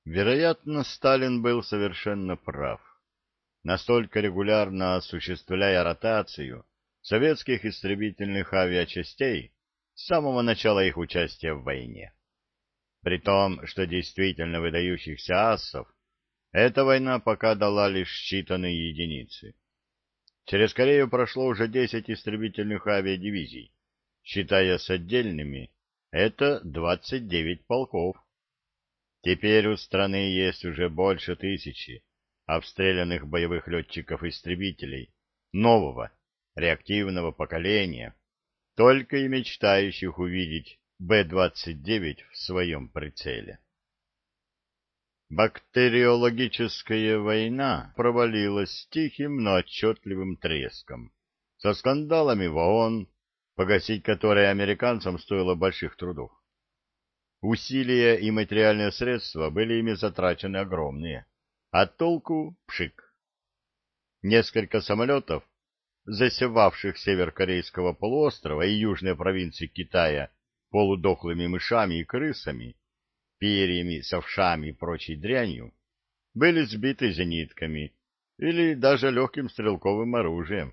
Вероятно, Сталин был совершенно прав. Настолько регулярно осуществляя ротацию советских истребительных авиачастей с самого начала их участия в войне. При том, что действительно выдающихся асов эта война пока дала лишь считанные единицы. Через Корею прошло уже 10 истребительных авиадивизий. Считая с отдельными, это 29 полков. Теперь у страны есть уже больше 1000 обстрелянных боевых летчиков-истребителей нового реактивного поколения, только и мечтающих увидеть Б-29 в своем прицеле. Бактериологическая война провалилась с тихим, но отчетливым треском, со скандалами в ООН, погасить которые американцам стоило больших трудов. Усилия и материальные средства были ими затрачены огромные, а толку — пшик. Несколько самолетов, засевавших север Корейского полуострова и южные провинции Китая полудохлыми мышами и крысами, перьями, совшами и прочей дрянью, были сбиты зенитками или даже легким стрелковым оружием.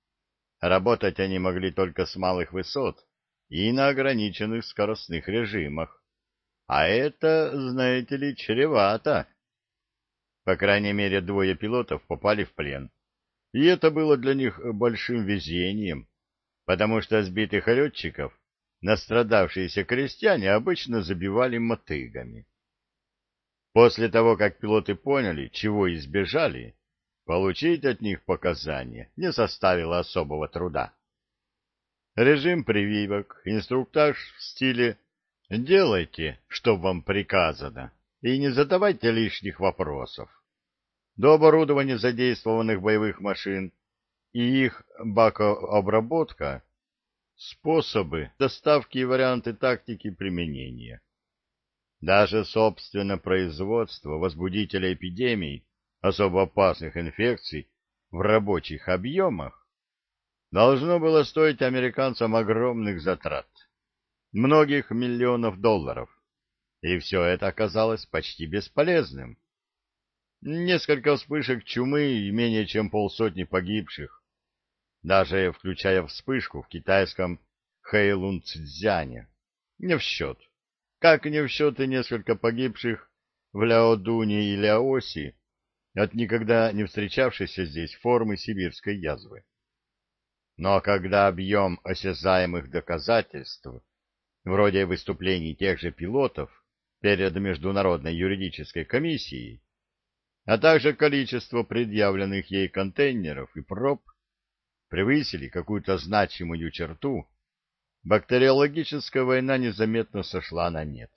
Работать они могли только с малых высот и на ограниченных скоростных режимах. А это, знаете ли, чревато. По крайней мере, 2 пилотов попали в плен. И это было для них большим везением, потому что сбитых летчиков настрадавшиеся крестьяне обычно забивали мотыгами. После того, как пилоты поняли, чего избежали, получить от них показания не составило особого труда. Режим прививок, инструктаж в стиле «делайте, что вам приказано, и не задавайте лишних вопросов». До оборудования задействованных боевых машин и их бакообработка, способы доставки и варианты тактики применения. Даже собственно производство возбудителя эпидемий особо опасных инфекций в рабочих объемах должно было стоить американцам огромных затрат, многих миллионов долларов, и все это оказалось почти бесполезным. Несколько вспышек чумы и менее чем полсотни погибших, даже включая вспышку в китайском Хэйлунцзяне, не в счет. Как не в счет и несколько погибших в Ляодуне и Ляоси от никогда не встречавшейся здесь формы сибирской язвы. Но когда объем осязаемых доказательств, вроде выступлений тех же пилотов перед Международной юридической комиссией, а также количество предъявленных ей контейнеров и проб, превысили какую-то значимую черту, бактериологическая война незаметно сошла на нет.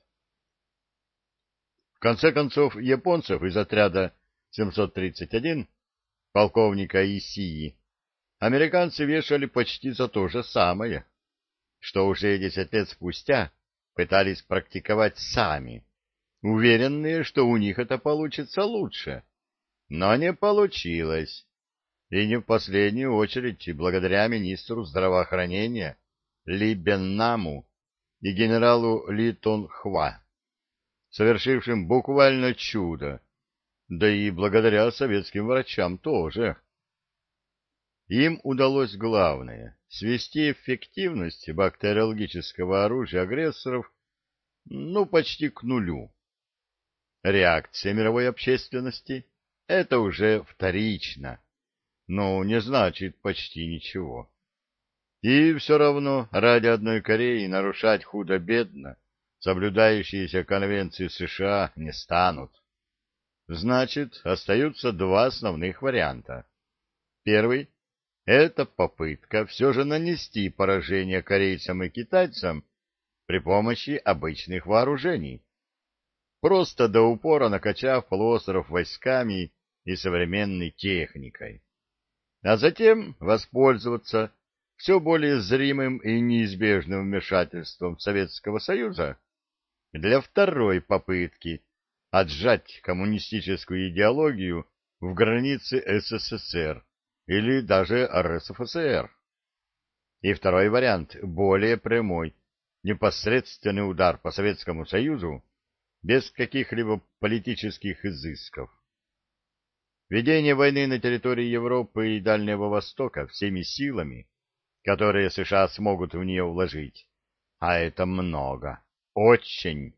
В конце концов, японцев из отряда 731 полковника Исии американцы вешали почти за то же самое, что уже 10 лет спустя пытались практиковать сами, уверенные, что у них это получится лучше. Но не получилось. И не в последнюю очередь благодаря министру здравоохранения Ли Беннаму и генералу Ли Тонхва, совершившим буквально чудо, да и благодаря советским врачам тоже. Им удалось главное — свести эффективность бактериологического оружия агрессоров почти к нулю. Реакция мировой общественности — это уже вторично, но не значит почти ничего. И все равно ради одной Кореи нарушать худо-бедно соблюдающиеся конвенции США не станут. Значит, остаются 2 основных варианта. Первый — это попытка все же нанести поражение корейцам и китайцам при помощи обычных вооружений, просто до упора накачав полуостров войсками и современной техникой, а затем воспользоваться все более зримым и неизбежным вмешательством Советского Союза для второй попытки отжать коммунистическую идеологию в границы СССР или даже РСФСР. И второй вариант, более прямой, непосредственный удар по Советскому Союзу, без каких-либо политических изысков. Ведение войны на территории Европы и Дальнего Востока всеми силами, которые США смогут в нее вложить, а это много, очень.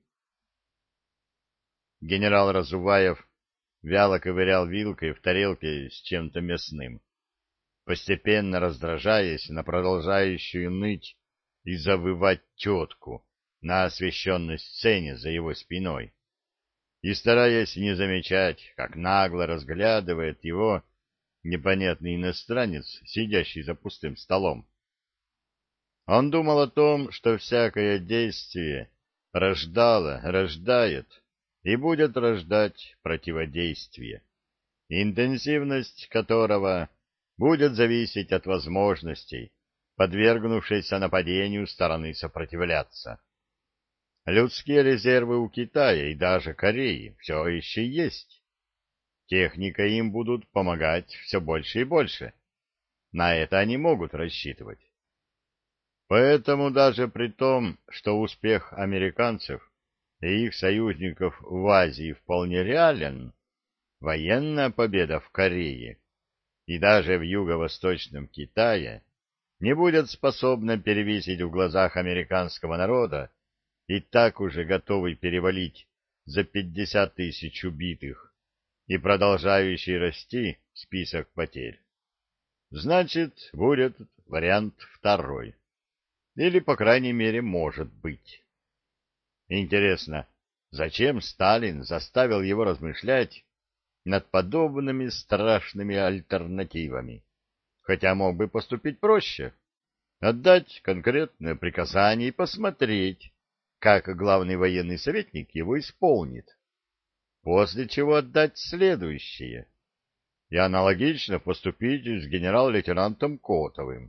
Генерал Разуваев вяло ковырял вилкой в тарелке с чем-то мясным, постепенно раздражаясь на продолжающую ныть и завывать тетку на освещенной сцене за его спиной, и стараясь не замечать, как нагло разглядывает его непонятный иностранец, сидящий за пустым столом. Он думал о том, что всякое действие рождало, рождает и будет рождать противодействие, интенсивность которого будет зависеть от возможностей, подвергнувшейся нападению стороны сопротивляться. Людские резервы у Китая и даже Кореи все еще есть. Техника им будут помогать все больше и больше. На это они могут рассчитывать. Поэтому даже при том, что успех американцев и их союзников в Азии вполне реален, военная победа в Корее и даже в юго-восточном Китае не будет способна перевесить в глазах американского народа и так уже готовый перевалить за 50 тысяч убитых и продолжающий расти список потерь. Значит, будет вариант второй. Или, по крайней мере, может быть. Интересно, зачем Сталин заставил его размышлять над подобными страшными альтернативами? Хотя мог бы поступить проще. Отдать конкретное приказание и посмотреть, как главный военный советник его исполнит. После чего отдать следующее. И аналогично поступить с генерал-лейтенантом Котовым.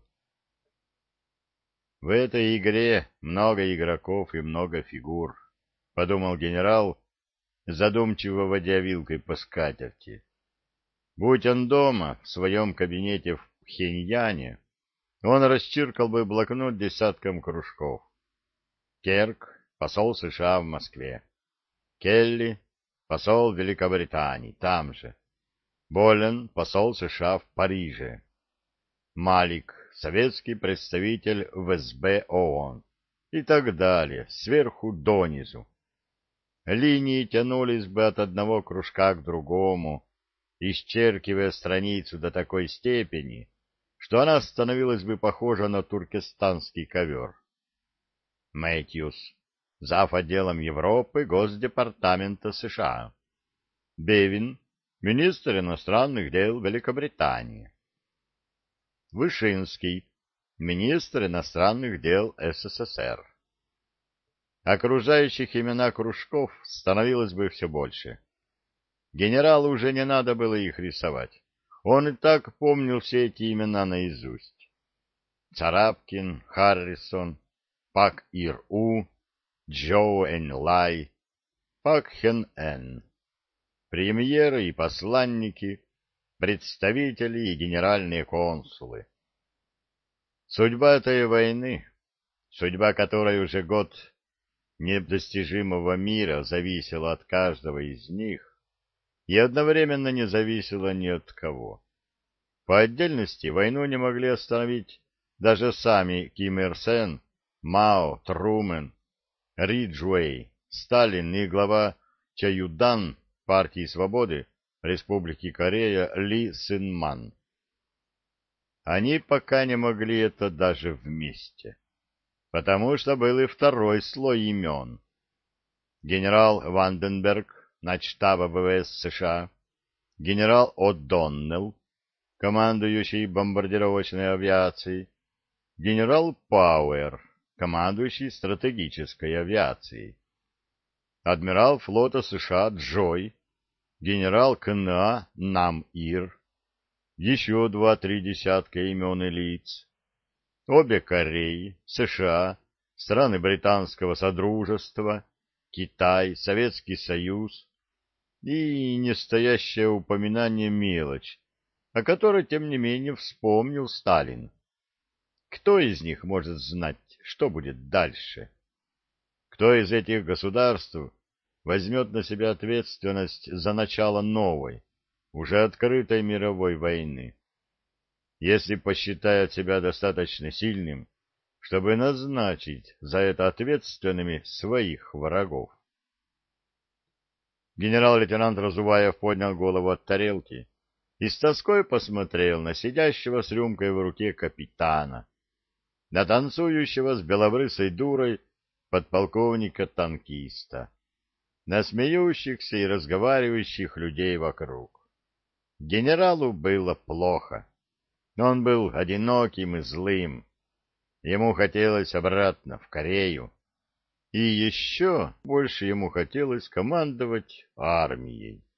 В этой игре много игроков и много фигур, — подумал генерал, задумчиво водя вилкой по скатерти. Будь он дома, в своем кабинете в Пхеньяне, он расчиркал бы блокнот десятком кружков. Керк — посол США в Москве. Келли — посол Великобритании, там же. Болен — посол США в Париже. Малик — советский представитель в СБ ООН. И так далее, сверху донизу. Линии тянулись бы от одного кружка к другому, исчеркивая страницу до такой степени, что она становилась бы похожа на туркестанский ковер. Мэтьюс, зав. Отделом Европы Госдепартамента США. Бевин, министр иностранных дел Великобритании. Вышинский, министр иностранных дел СССР. Окружающих имена кружков становилось бы все больше. Генералу уже не надо было их рисовать. Он и так помнил все эти имена наизусть. Царапкин, Харрисон, Пак Ир-У, Джоу Энлай, Пак Хен-Эн. Премьеры и посланники, представители и генеральные консулы. Судьба этой войны, судьба которой уже год недостижимого мира зависела от каждого из них и одновременно не зависела ни от кого. По отдельности войну не могли остановить даже сами Ким Ир Сен, Мао, Трумен, Риджуэй, Сталин и глава Чаюдан партии свободы Республики Корея Ли Сын Ман. Они пока не могли это даже вместе, потому что был и второй слой имен. Генерал Ванденберг, начштаба ВВС США, генерал О'Доннелл, командующий бомбардировочной авиацией, генерал Пауэр, командующий стратегической авиацией, адмирал флота США Джой, генерал КНА Нам-Ир, еще 2-3 десятка имен и лиц, обе Кореи, США, страны Британского Содружества, Китай, Советский Союз и нестоящее упоминание мелочь, о которой, тем не менее, вспомнил Сталин. Кто из них может знать, что будет дальше? Кто из этих государств возьмет на себя ответственность за начало новой, уже открытой мировой войны. Если посчитает себя достаточно сильным, чтобы назначить за это ответственными своих врагов. Генерал-лейтенант Разуваев поднял голову от тарелки и с тоской посмотрел на сидящего с рюмкой в руке капитана, на танцующего с белобрысой дурой подполковника-танкиста, на смеющихся и разговаривающих людей вокруг. Генералу было плохо. Он был одиноким и злым. Ему хотелось обратно в Корею. И еще больше ему хотелось командовать армией.